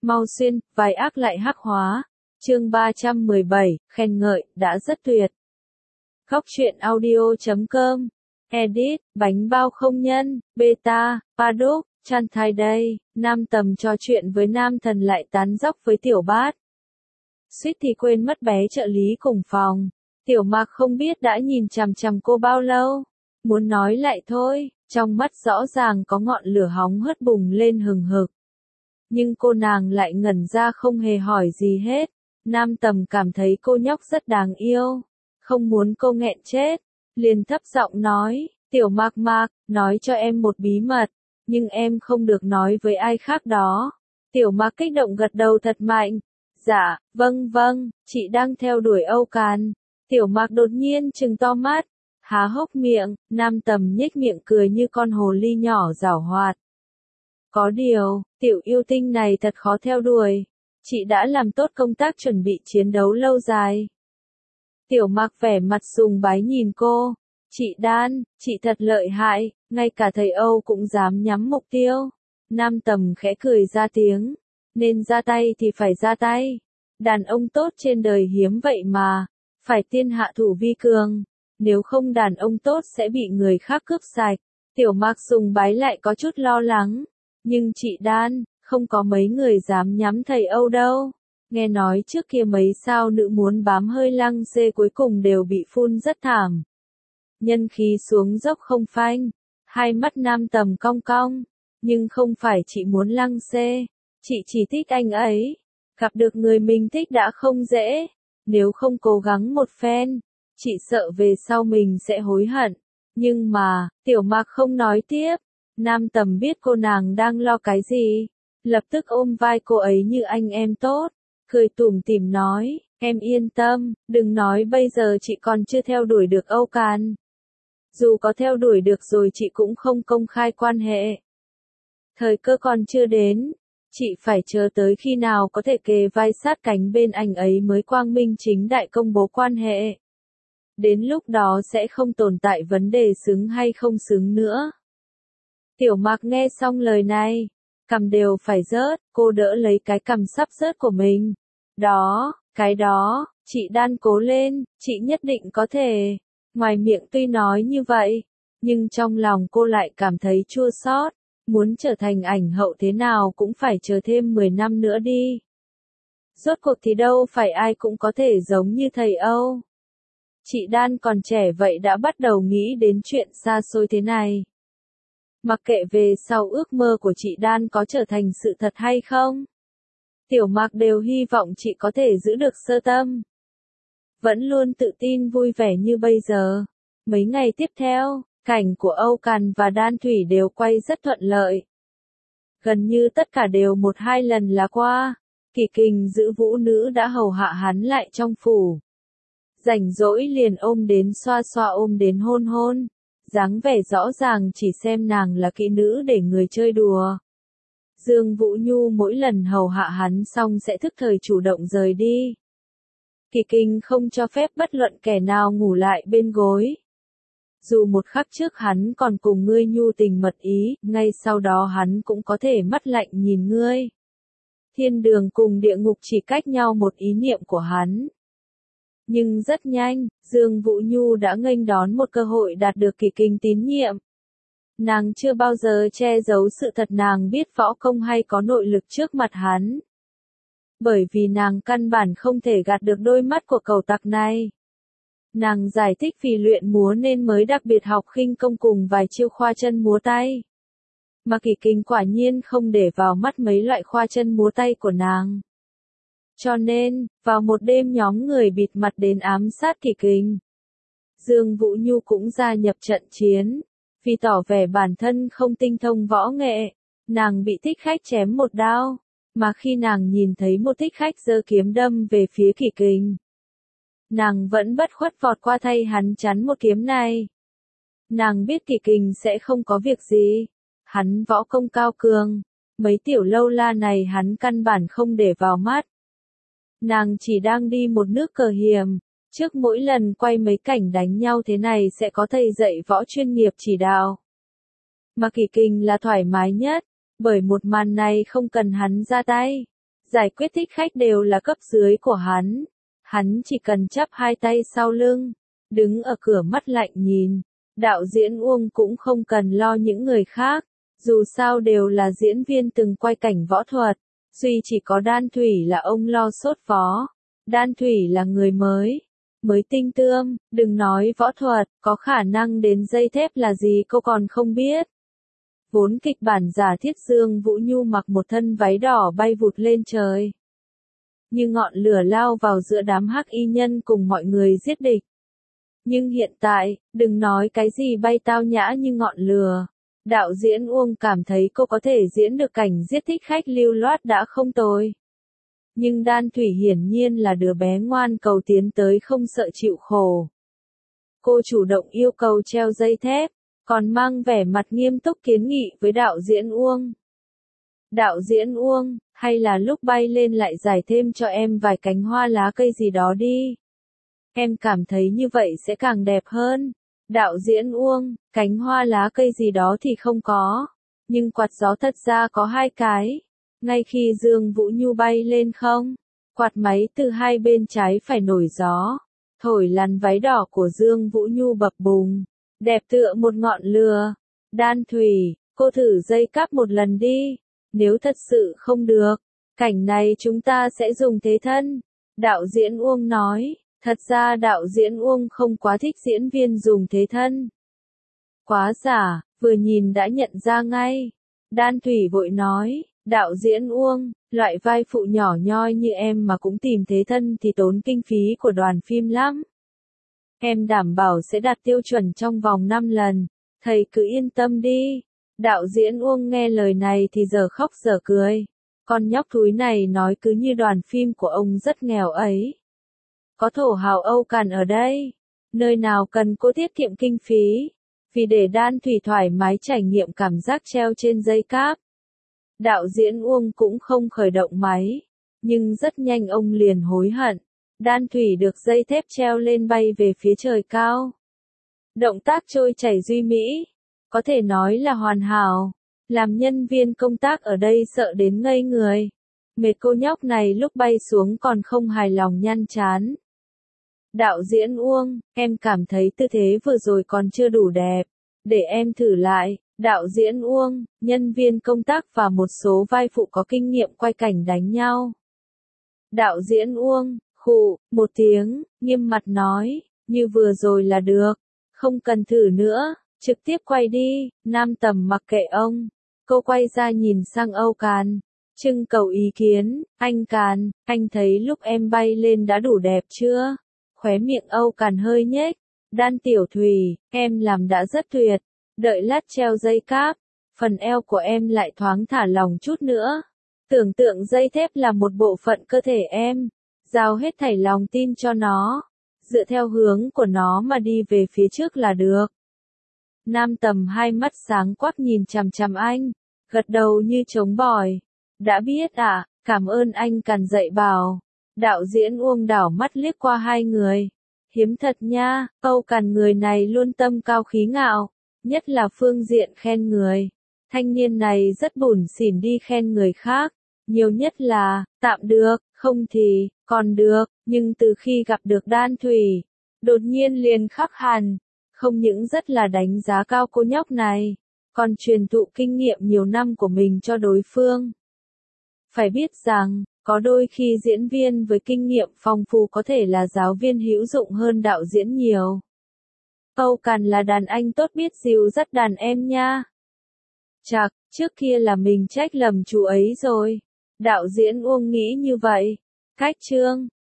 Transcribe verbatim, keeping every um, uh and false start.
Mau xuyên, vai ác lại hắc hóa. Chương ba trăm mười bảy, khen ngợi, đã rất tuyệt. Góc truyện audio chấm com. Edit, bánh bao không nhân, beta, paddock, chan thai đây. Nam Tầm trò chuyện với nam thần lại tán dóc với tiểu bát. Suýt thì quên mất bé trợ lý cùng phòng. Tiểu Mạc không biết đã nhìn chằm chằm cô bao lâu. Muốn nói lại thôi, trong mắt rõ ràng có ngọn lửa hóng hớt bùng lên hừng hực. Nhưng cô nàng lại ngẩn ra không hề hỏi gì hết. Nam Tầm cảm thấy cô nhóc rất đáng yêu. Không muốn cô nghẹn chết. Liền thấp giọng nói, tiểu Mạc Mạc, nói cho em một bí mật. Nhưng em không được nói với ai khác đó. Tiểu Mạc kích động gật đầu thật mạnh. Dạ, vâng vâng, chị đang theo đuổi Âu Càn. Tiểu Mạc đột nhiên trừng to mắt. Há hốc miệng, Nam Tầm nhếch miệng cười như con hồ ly nhỏ giảo hoạt. Có điều, tiểu yêu tinh này thật khó theo đuổi. Chị đã làm tốt công tác chuẩn bị chiến đấu lâu dài. Tiểu Mạc vẻ mặt sùng bái nhìn cô. Chị Đan, chị thật lợi hại, ngay cả thầy Âu cũng dám nhắm mục tiêu. Nam Tầm khẽ cười ra tiếng. Nên ra tay thì phải ra tay. Đàn ông tốt trên đời hiếm vậy mà. Phải tiên hạ thủ vi cường. Nếu không đàn ông tốt sẽ bị người khác cướp sạch. Tiểu Mạc sùng bái lại có chút lo lắng. Nhưng chị Đan, không có mấy người dám nhắm thầy Âu đâu. Nghe nói trước kia mấy sao nữ muốn bám hơi lăng xê cuối cùng đều bị phun rất thảm. Nhân khí xuống dốc không phanh. Hai mắt Nam Tầm cong cong. Nhưng không phải chị muốn lăng xê. Chị chỉ thích anh ấy. Gặp được người mình thích đã không dễ. Nếu không cố gắng một phen, chị sợ về sau mình sẽ hối hận. Nhưng mà, Tiểu Mạc không nói tiếp. Nam Tầm biết cô nàng đang lo cái gì. Lập tức ôm vai cô ấy như anh em tốt. Cười tủm tỉm nói, em yên tâm, đừng nói bây giờ chị còn chưa theo đuổi được Âu Càn. Dù có theo đuổi được rồi chị cũng không công khai quan hệ. Thời cơ còn chưa đến. Chị phải chờ tới khi nào có thể kề vai sát cánh bên anh ấy mới quang minh chính đại công bố quan hệ. Đến lúc đó sẽ không tồn tại vấn đề xứng hay không xứng nữa. Tiểu Mạc nghe xong lời này, cằm đều phải rớt, cô đỡ lấy cái cằm sắp rớt của mình. Đó, cái đó, chị Đan cố lên, chị nhất định có thể. Ngoài miệng tuy nói như vậy, nhưng trong lòng cô lại cảm thấy chua xót. Muốn trở thành ảnh hậu thế nào cũng phải chờ thêm mười năm nữa đi. Rốt cuộc thì đâu phải ai cũng có thể giống như thầy Âu. Chị Đan còn trẻ vậy đã bắt đầu nghĩ đến chuyện xa xôi thế này. Mặc kệ về sau ước mơ của chị Đan có trở thành sự thật hay không. Tiểu Mạc đều hy vọng chị có thể giữ được sơ tâm. Vẫn luôn tự tin vui vẻ như bây giờ. Mấy ngày tiếp theo, cảnh của Âu Càn và Đan Thủy đều quay rất thuận lợi. Gần như tất cả đều một hai lần là qua. Kỳ Kình giữ vũ nữ đã hầu hạ hắn lại trong phủ. Rảnh rỗi liền ôm đến xoa xoa ôm đến hôn hôn. Dáng vẻ rõ ràng chỉ xem nàng là kỹ nữ để người chơi đùa. Dương Vũ Nhu mỗi lần hầu hạ hắn xong sẽ thức thời chủ động rời đi. Kỳ Kình không cho phép bất luận kẻ nào ngủ lại bên gối. Dù một khắc trước hắn còn cùng ngươi nhu tình mật ý, ngay sau đó hắn cũng có thể mắt lạnh nhìn ngươi. Thiên đường cùng địa ngục chỉ cách nhau một ý niệm của hắn. Nhưng rất nhanh, Dương Vũ Nhu đã nghênh đón một cơ hội đạt được Kỳ Kình tín nhiệm. Nàng chưa bao giờ che giấu sự thật nàng biết võ công hay có nội lực trước mặt hắn. Bởi vì nàng căn bản không thể gạt được đôi mắt của cẩu tặc này. Nàng giải thích vì luyện múa nên mới đặc biệt học khinh công cùng vài chiêu khoa chân múa tay. Mà Kỳ Kình quả nhiên không để vào mắt mấy loại khoa chân múa tay của nàng. Cho nên, vào một đêm nhóm người bịt mặt đến ám sát Kỳ Kình. Dương Vũ Nhu cũng gia nhập trận chiến. Vì tỏ vẻ bản thân không tinh thông võ nghệ, nàng bị thích khách chém một đao. Mà khi nàng nhìn thấy một thích khách giơ kiếm đâm về phía Kỳ Kình, nàng vẫn bất khuất vọt qua thay hắn chắn một kiếm này. Nàng biết Kỳ Kình sẽ không có việc gì. Hắn võ công cao cường. Mấy tiểu lâu la này hắn căn bản không để vào mắt. Nàng chỉ đang đi một nước cờ hiểm. Trước mỗi lần quay mấy cảnh đánh nhau thế này sẽ có thầy dạy võ chuyên nghiệp chỉ đạo. Mà Kỳ Kình là thoải mái nhất. Bởi một màn này không cần hắn ra tay. Giải quyết thích khách đều là cấp dưới của hắn. Hắn chỉ cần chắp hai tay sau lưng, đứng ở cửa mắt lạnh nhìn. Đạo diễn Uông cũng không cần lo những người khác, dù sao đều là diễn viên từng quay cảnh võ thuật. Duy chỉ có Đan Thủy là ông lo sốt vó. Đan Thủy là người mới, mới tinh tươm, đừng nói võ thuật, có khả năng đến dây thép là gì cô còn không biết. Vốn kịch bản giả thiết Dương Vũ Nhu mặc một thân váy đỏ bay vụt lên trời. Như ngọn lửa lao vào giữa đám hắc y nhân cùng mọi người giết địch. Nhưng hiện tại, đừng nói cái gì bay tao nhã như ngọn lửa. Đạo diễn Uông cảm thấy cô có thể diễn được cảnh giết thích khách lưu loát đã không tồi. Nhưng Đan Thủy hiển nhiên là đứa bé ngoan cầu tiến tới không sợ chịu khổ. Cô chủ động yêu cầu treo dây thép, còn mang vẻ mặt nghiêm túc kiến nghị với đạo diễn Uông. Đạo diễn Uông, hay là lúc bay lên lại giải thêm cho em vài cánh hoa lá cây gì đó đi. Em cảm thấy như vậy sẽ càng đẹp hơn. Đạo diễn Uông, cánh hoa lá cây gì đó thì không có. Nhưng quạt gió thật ra có hai cái. Ngay khi Dương Vũ Nhu bay lên không, quạt máy từ hai bên trái phải nổi gió. Thổi làn váy đỏ của Dương Vũ Nhu bập bùng. Đẹp tựa một ngọn lửa. Đan Thủy, cô thử dây cáp một lần đi. Nếu thật sự không được, cảnh này chúng ta sẽ dùng thế thân. Đạo diễn Uông nói. Thật ra đạo diễn Uông không quá thích diễn viên dùng thế thân. Quá giả, vừa nhìn đã nhận ra ngay. Đan Thủy vội nói, đạo diễn Uông, loại vai phụ nhỏ nhoi như em mà cũng tìm thế thân thì tốn kinh phí của đoàn phim lắm. Em đảm bảo sẽ đạt tiêu chuẩn trong vòng năm lần, thầy cứ yên tâm đi. Đạo diễn Uông nghe lời này thì giờ khóc giờ cười. Con nhóc thúi này nói cứ như đoàn phim của ông rất nghèo ấy. Có thổ hào Âu Càn ở đây, nơi nào cần cô tiết kiệm kinh phí, vì để Đan Thủy thoải mái trải nghiệm cảm giác treo trên dây cáp. Đạo diễn Uông cũng không khởi động máy, nhưng rất nhanh ông liền hối hận. Đan Thủy được dây thép treo lên bay về phía trời cao. Động tác trôi chảy duy mỹ, có thể nói là hoàn hảo, làm nhân viên công tác ở đây sợ đến ngây người. Mệt cô nhóc này lúc bay xuống còn không hài lòng nhăn chán. Đạo diễn Uông, em cảm thấy tư thế vừa rồi còn chưa đủ đẹp. Để em thử lại. Đạo diễn Uông, nhân viên công tác và một số vai phụ có kinh nghiệm quay cảnh đánh nhau. Đạo diễn Uông, khụ, một tiếng, nghiêm mặt nói, như vừa rồi là được. Không cần thử nữa, trực tiếp quay đi. Nam Tầm mặc kệ ông. Cô quay ra nhìn sang Âu Càn. Trưng cầu ý kiến, anh Càn, anh thấy lúc em bay lên đã đủ đẹp chưa? Khóe miệng Âu Càn hơi nhếch. Đan Tiểu Thủy, em làm đã rất tuyệt. Đợi lát treo dây cáp, phần eo của em lại thoáng thả lỏng chút nữa. Tưởng tượng dây thép là một bộ phận cơ thể em. Giao hết thảy lòng tin cho nó. Dựa theo hướng của nó mà đi về phía trước là được. Nam Tầm hai mắt sáng quắc nhìn chằm chằm anh. Gật đầu như trống bòi. Đã biết ạ, à, cảm ơn anh Càn dạy bảo. Đạo diễn Uông đảo mắt liếc qua hai người. Hiếm thật nha, Âu Càn người này luôn tâm cao khí ngạo, nhất là phương diện khen người. Thanh niên này rất bủn xỉn đi khen người khác, nhiều nhất là, tạm được, không thì, còn được, nhưng từ khi gặp được Đan Thủy, đột nhiên liền khắc hẳn, không những rất là đánh giá cao cô nhóc này, còn truyền thụ kinh nghiệm nhiều năm của mình cho đối phương. Phải biết rằng, có đôi khi diễn viên với kinh nghiệm phong phú có thể là giáo viên hữu dụng hơn đạo diễn nhiều. Âu Càn là đàn anh tốt biết dìu dắt đàn em nha. Chạc, trước kia là mình trách lầm chú ấy rồi. Đạo diễn Uông nghĩ như vậy. Cách chương